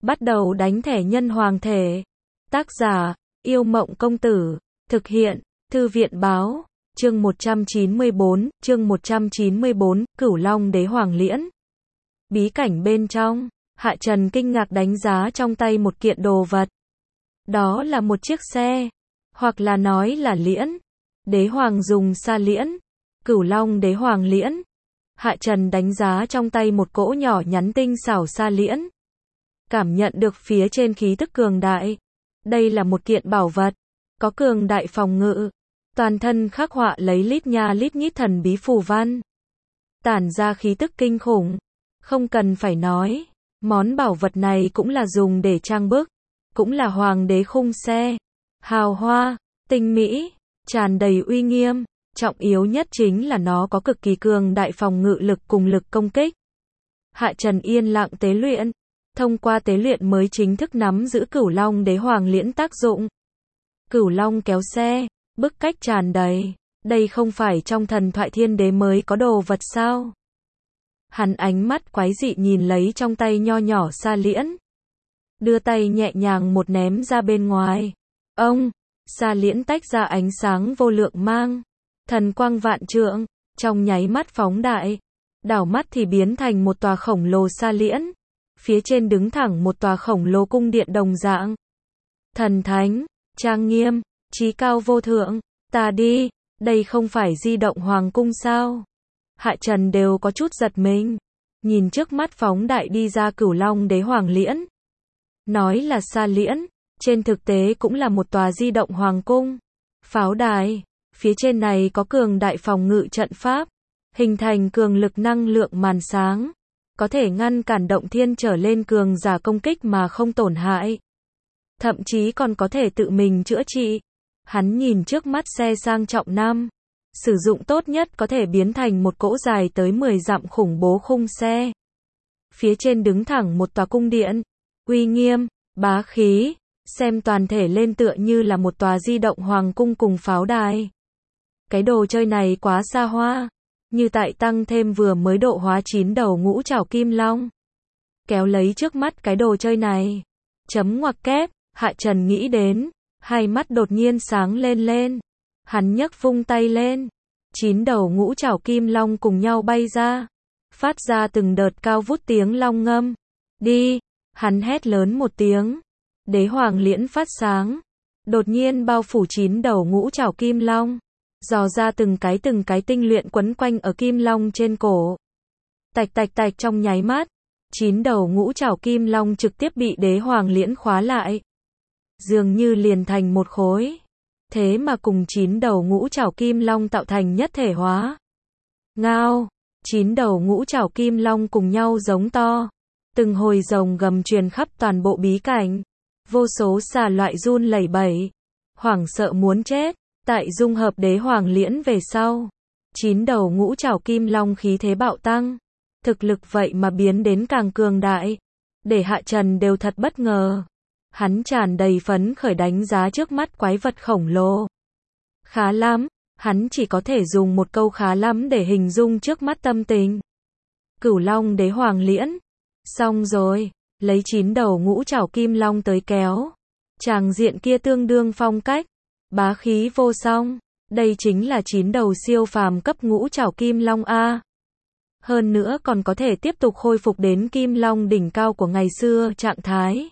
Bắt đầu đánh thẻ nhân hoàng thể. Tác giả, Yêu Mộng Công Tử. Thực hiện, Thư viện Báo. Chương 194, Cửu Long Đế Hoàng Liễn. Bí cảnh bên trong, Hạ Trần kinh ngạc đánh giá trong tay một kiện đồ vật. Đó là một chiếc xe, hoặc là nói là liễn. Đế Hoàng dùng sa liễn, Cửu Long Đế Hoàng Liễn. Hạ Trần đánh giá trong tay một cỗ nhỏ nhắn tinh xảo sa liễn. Cảm nhận được phía trên khí tức cường đại. Đây là một kiện bảo vật, có cường đại phòng ngự. Toàn thân khắc họa lấy lít nha lít nhít thần bí phù văn. Tản ra khí tức kinh khủng. Không cần phải nói, món bảo vật này cũng là dùng để trang bức. Cũng là hoàng đế khung xe. Hào hoa, tinh mỹ, tràn đầy uy nghiêm. Trọng yếu nhất chính là nó có cực kỳ cường đại phòng ngự lực cùng lực công kích. Hạ Trần yên lặng tế luyện. Thông qua tế luyện mới chính thức nắm giữ Cửu Long Đế Hoàng Liễn tác dụng. Cửu Long kéo xe, bức cách tràn đầy. Đây không phải trong thần thoại thiên đế mới có đồ vật sao? Hắn ánh mắt quái dị nhìn lấy trong tay nho nhỏ sa liễn. Đưa tay nhẹ nhàng một ném ra bên ngoài. Ông, sa liễn tách ra ánh sáng vô lượng mang. Thần quang vạn trượng, trong nháy mắt phóng đại. Đảo mắt thì biến thành một tòa khổng lồ sa liễn. Phía trên đứng thẳng một tòa khổng lồ cung điện đồng dạng. Thần thánh, trang nghiêm, trí cao vô thượng. Ta đi, đây không phải di động hoàng cung sao? Hạ Trần đều có chút giật mình. Nhìn trước mắt phóng đại đi ra Cửu Long Đế Hoàng Liễn. Nói là sa liễn, trên thực tế cũng là một tòa di động hoàng cung. Pháo đài, phía trên này có cường đại phòng ngự trận pháp. Hình thành cường lực năng lượng màn sáng. Có thể ngăn cản động thiên trở lên cường giả công kích mà không tổn hại. Thậm chí còn có thể tự mình chữa trị. Hắn nhìn trước mắt xe sang trọng nam. Sử dụng tốt nhất có thể biến thành một cỗ dài tới 10 dặm khủng bố khung xe. Phía trên đứng thẳng một tòa cung điện. Uy nghiêm, bá khí. Xem toàn thể lên tựa như là một tòa di động hoàng cung cùng pháo đài. Cái đồ chơi này quá xa hoa. Như tại tăng thêm vừa mới độ hóa 9 đầu ngũ trảo kim long. Kéo lấy trước mắt cái đồ chơi này. Chấm ngoặc kép, Hạ Trần nghĩ đến. Hai mắt đột nhiên sáng lên. Hắn nhấc vung tay lên. 9 đầu ngũ trảo kim long cùng nhau bay ra. Phát ra từng đợt cao vút tiếng long ngâm. Đi, hắn hét lớn một tiếng. Đế Hoàng Liễn phát sáng. Đột nhiên bao phủ 9 đầu ngũ trảo kim long. Dò ra từng cái tinh luyện quấn quanh ở kim long trên cổ. Tạch trong nháy mắt. 9 đầu ngũ trảo kim long trực tiếp bị Đế Hoàng Liễn khóa lại. Dường như liền thành một khối. Thế mà cùng 9 đầu ngũ trảo kim long tạo thành nhất thể hóa. Ngao, 9 đầu ngũ trảo kim long cùng nhau giống to. Từng hồi rồng gầm truyền khắp toàn bộ bí cảnh. Vô số xà loại run lẩy bẩy. Hoảng sợ muốn chết. Tại dung hợp Đế Hoàng Liễn về sau. 9 đầu ngũ trảo kim long khí thế bạo tăng. Thực lực vậy mà biến đến càng cường đại. Để Hạ Trần đều thật bất ngờ. Hắn tràn đầy phấn khởi đánh giá trước mắt quái vật khổng lồ. Khá lắm, hắn chỉ có thể dùng một câu khá lắm để hình dung trước mắt tâm tình. Cửu Long Đế Hoàng Liễn. Xong rồi, lấy 9 đầu ngũ trảo kim long tới kéo. Tràng diện kia tương đương phong cách. Bá khí vô song. Đây chính là 9 đầu siêu phàm cấp ngũ trảo kim long A. Hơn nữa còn có thể tiếp tục khôi phục đến kim long đỉnh cao của ngày xưa trạng thái.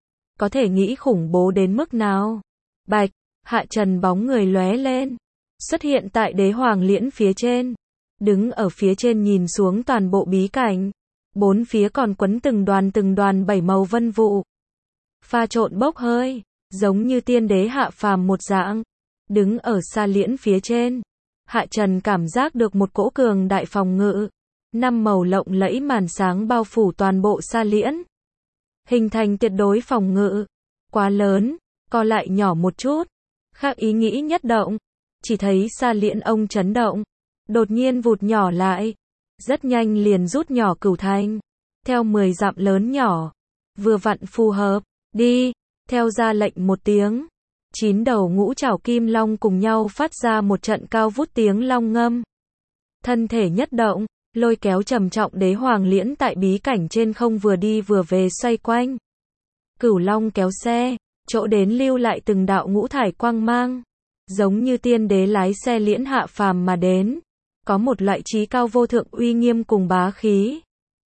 Có thể nghĩ khủng bố đến mức nào. Bạch, Hạ Trần bóng người lóe lên. Xuất hiện tại Đế Hoàng Liễn phía trên. Đứng ở phía trên nhìn xuống toàn bộ bí cảnh. Bốn phía còn quấn từng đoàn 7 màu vân vụ. Pha trộn bốc hơi. Giống như tiên đế hạ phàm một dạng. Đứng ở sa liễn phía trên. Hạ Trần cảm giác được một cỗ cường đại phòng ngự. 5 màu lộng lẫy màn sáng bao phủ toàn bộ sa liễn. Hình thành tuyệt đối phòng ngự. Quá lớn, co lại nhỏ một chút. Khác ý nghĩ nhất động. Chỉ thấy sa liễn ông chấn động. Đột nhiên vụt nhỏ lại. Rất nhanh liền rút nhỏ cửu thành. Theo 10 dặm lớn nhỏ. Vừa vặn phù hợp. Đi. Theo ra lệnh một tiếng. 9 đầu ngũ trảo kim long cùng nhau phát ra một trận cao vút tiếng long ngâm. Thân thể nhất động. Lôi kéo trầm trọng Đế Hoàng Liễn tại bí cảnh trên không vừa đi vừa về xoay quanh. Cửu Long kéo xe, chỗ đến lưu lại từng đạo ngũ thải quang mang, giống như tiên đế lái xe liễn hạ phàm mà đến, có một loại trí cao vô thượng uy nghiêm cùng bá khí.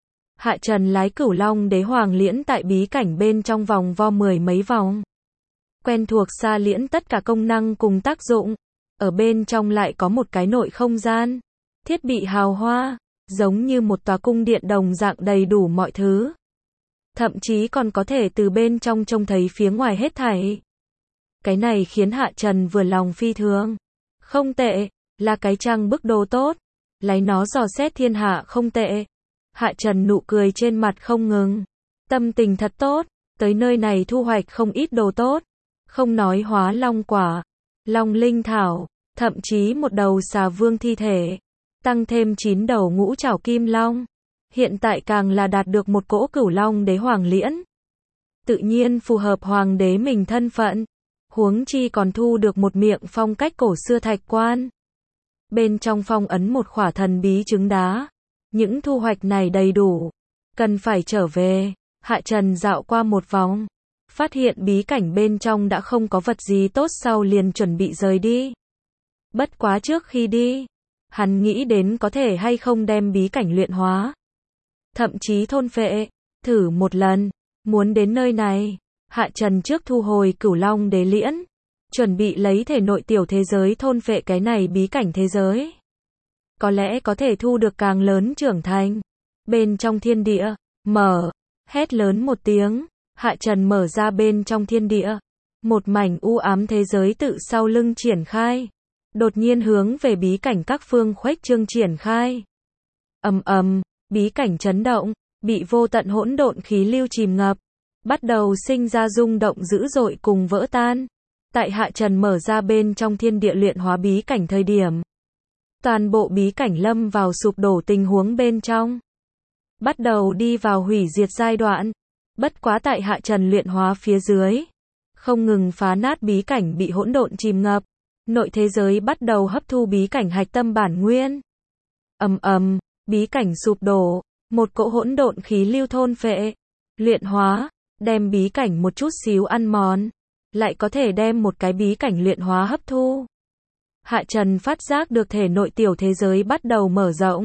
Hạ Trần lái Cửu Long đế hoàng liễn tại bí cảnh bên trong vòng vo 10 mấy vòng. Quen thuộc xa liễn tất cả công năng cùng tác dụng, ở bên trong lại có một cái nội không gian, thiết bị hào hoa, giống như một tòa cung điện đồng dạng đầy đủ mọi thứ. Thậm chí còn có thể từ bên trong trông thấy phía ngoài hết thảy. Cái này khiến Hạ Trần vừa lòng phi thường. Không tệ, là cái trang bức đồ tốt. Lấy nó dò xét thiên hạ không tệ. Hạ Trần nụ cười trên mặt không ngừng. Tâm tình thật tốt, tới nơi này thu hoạch không ít đồ tốt. Không nói hóa long quả, long linh thảo, thậm chí một đầu xà vương thi thể. Tăng thêm 9 đầu ngũ trảo kim long. Hiện tại càng là đạt được một cỗ Cửu Long đế hoàng liễn. Tự nhiên phù hợp hoàng đế mình thân phận. Huống chi còn thu được một miệng phong cách cổ xưa thạch quan. Bên trong phong ấn một khỏa thần bí trứng đá. Những thu hoạch này đầy đủ. Cần phải trở về. Hạ Trần dạo qua một vòng. Phát hiện bí cảnh bên trong đã không có vật gì tốt sau liền chuẩn bị rời đi. Bất quá trước khi đi, hắn nghĩ đến có thể hay không đem bí cảnh luyện hóa. Thậm chí thôn phệ, thử một lần, muốn đến nơi này, Hạ Trần trước thu hồi Cửu Long đế liễn, chuẩn bị lấy thể nội tiểu thế giới thôn phệ cái này bí cảnh thế giới. Có lẽ có thể thu được càng lớn trưởng thành. Bên trong thiên địa, mở, hét lớn một tiếng, Hạ Trần mở ra bên trong thiên địa. Một mảnh u ám thế giới tự sau lưng triển khai. Đột nhiên hướng về bí cảnh các phương khuếch trương triển khai. Ầm ầm. Bí cảnh chấn động, bị vô tận hỗn độn khí lưu chìm ngập, bắt đầu sinh ra rung động dữ dội cùng vỡ tan. Tại Hạ Trần mở ra bên trong thiên địa luyện hóa bí cảnh thời điểm, toàn bộ bí cảnh lâm vào sụp đổ tình huống bên trong, bắt đầu đi vào hủy diệt giai đoạn. Bất quá tại Hạ Trần luyện hóa phía dưới, không ngừng phá nát bí cảnh bị hỗn độn chìm ngập, nội thế giới bắt đầu hấp thu bí cảnh hạch tâm bản nguyên. Ầm ầm. Bí cảnh sụp đổ, một cỗ hỗn độn khí lưu thôn phệ, luyện hóa, đem bí cảnh một chút xíu ăn mòn, lại có thể đem một cái bí cảnh luyện hóa hấp thu. Hạ Trần phát giác được thể nội tiểu thế giới bắt đầu mở rộng,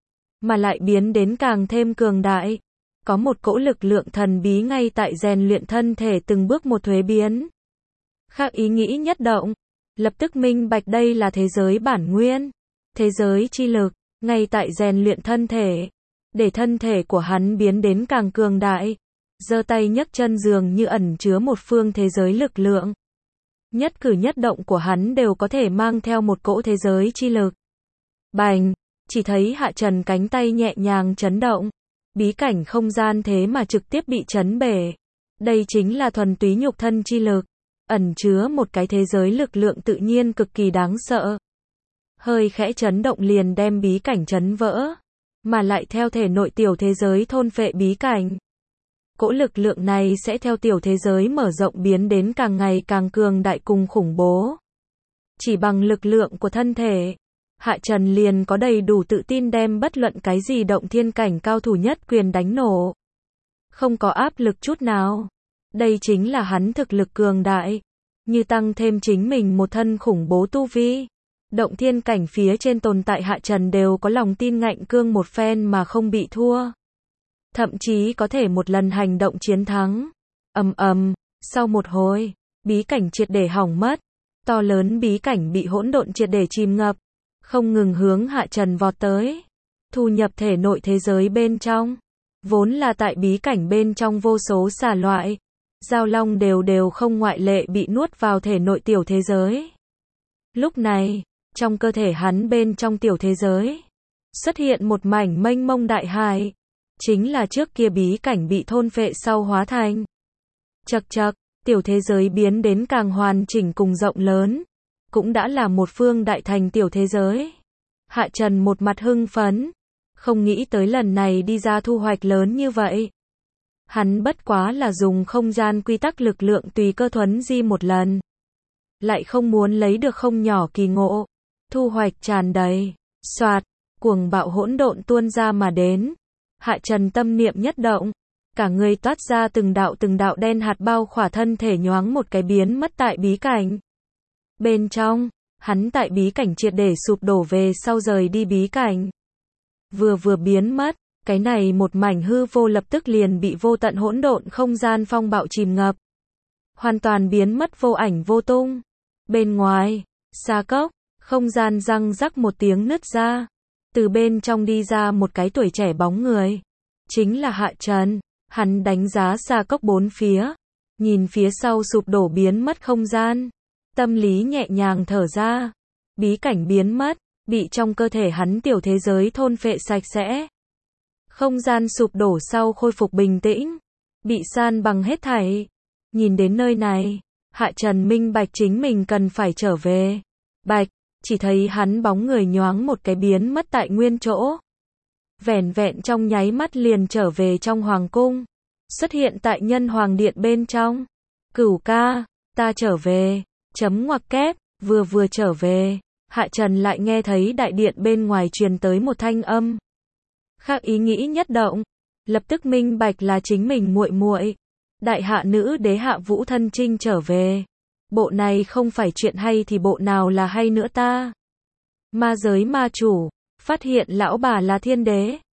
mà lại biến đến càng thêm cường đại. Có một cỗ lực lượng thần bí ngay tại rèn luyện thân thể từng bước một thuế biến. Khác ý nghĩ nhất động, lập tức minh bạch đây là thế giới bản nguyên, thế giới chi lực. Ngay tại rèn luyện thân thể, để thân thể của hắn biến đến càng cường đại, giơ tay nhấc chân dường như ẩn chứa một phương thế giới lực lượng. Nhất cử nhất động của hắn đều có thể mang theo một cỗ thế giới chi lực. Bành, chỉ thấy Hạ Trần cánh tay nhẹ nhàng chấn động, bí cảnh không gian thế mà trực tiếp bị chấn bể. Đây chính là thuần túy nhục thân chi lực, ẩn chứa một cái thế giới lực lượng tự nhiên cực kỳ đáng sợ. Hơi khẽ chấn động liền đem bí cảnh chấn vỡ, mà lại theo thể nội tiểu thế giới thôn phệ bí cảnh. Cỗ lực lượng này sẽ theo tiểu thế giới mở rộng biến đến càng ngày càng cường đại cùng khủng bố. Chỉ bằng lực lượng của thân thể, Hạ Trần liền có đầy đủ tự tin đem bất luận cái gì động thiên cảnh cao thủ nhất quyền đánh nổ. Không có áp lực chút nào. Đây chính là hắn thực lực cường đại, như tăng thêm chính mình một thân khủng bố tu vi. Động thiên cảnh phía trên tồn tại Hạ Trần đều có lòng tin ngạnh cương một phen mà không bị thua. Thậm chí có thể một lần hành động chiến thắng. Ầm ầm, sau một hồi, bí cảnh triệt để hỏng mất. To lớn bí cảnh bị hỗn độn triệt để chìm ngập, không ngừng hướng Hạ Trần vọt tới. Thu nhập thể nội thế giới bên trong. Vốn là tại bí cảnh bên trong vô số xà loại, giao long đều không ngoại lệ bị nuốt vào thể nội tiểu thế giới. Lúc này, trong cơ thể hắn bên trong tiểu thế giới, xuất hiện một mảnh mênh mông đại hải, chính là trước kia bí cảnh bị thôn phệ sau hóa thành. Chậc chậc, tiểu thế giới biến đến càng hoàn chỉnh cùng rộng lớn, cũng đã là một phương đại thành tiểu thế giới. Hạ Trần một mặt hưng phấn, không nghĩ tới lần này đi ra thu hoạch lớn như vậy. Hắn bất quá là dùng không gian quy tắc lực lượng tùy cơ thuấn di một lần, lại không muốn lấy được không nhỏ kỳ ngộ. Thu hoạch tràn đầy, soạt, cuồng bạo hỗn độn tuôn ra mà đến. Hạ Trần tâm niệm nhất động, cả người toát ra từng đạo đen hạt bao khỏa thân thể nhoáng một cái biến mất tại bí cảnh. Bên trong, hắn tại bí cảnh triệt để sụp đổ về sau rời đi bí cảnh. Vừa biến mất, cái này một mảnh hư vô lập tức liền bị vô tận hỗn độn không gian phong bạo chìm ngập. Hoàn toàn biến mất vô ảnh vô tung. Bên ngoài, xa cốc, không gian răng rắc một tiếng nứt ra. Từ bên trong đi ra một cái tuổi trẻ bóng người. Chính là Hạ Trần. Hắn đánh giá xa cốc bốn phía. Nhìn phía sau sụp đổ biến mất không gian. Tâm lý nhẹ nhàng thở ra. Bí cảnh biến mất, bị trong cơ thể hắn tiểu thế giới thôn phệ sạch sẽ. Không gian sụp đổ sau khôi phục bình tĩnh. Bị san bằng hết thảy. Nhìn đến nơi này, Hạ Trần minh bạch chính mình cần phải trở về. Bạch, chỉ thấy hắn bóng người nhoáng một cái biến mất tại nguyên chỗ. Vẻn vẹn trong nháy mắt liền trở về trong hoàng cung. Xuất hiện tại nhân hoàng điện bên trong. Cửu ca, ta trở về. Chấm ngoặc kép, vừa trở về. Hạ Trần lại nghe thấy đại điện bên ngoài truyền tới một thanh âm. Khác ý nghĩ nhất động. Lập tức minh bạch là chính mình muội muội. Đại hạ nữ đế Hạ Vũ thân trinh trở về. Bộ này không phải chuyện hay thì bộ nào là hay nữa ta. Ma giới ma chủ, phát hiện lão bà là thiên đế.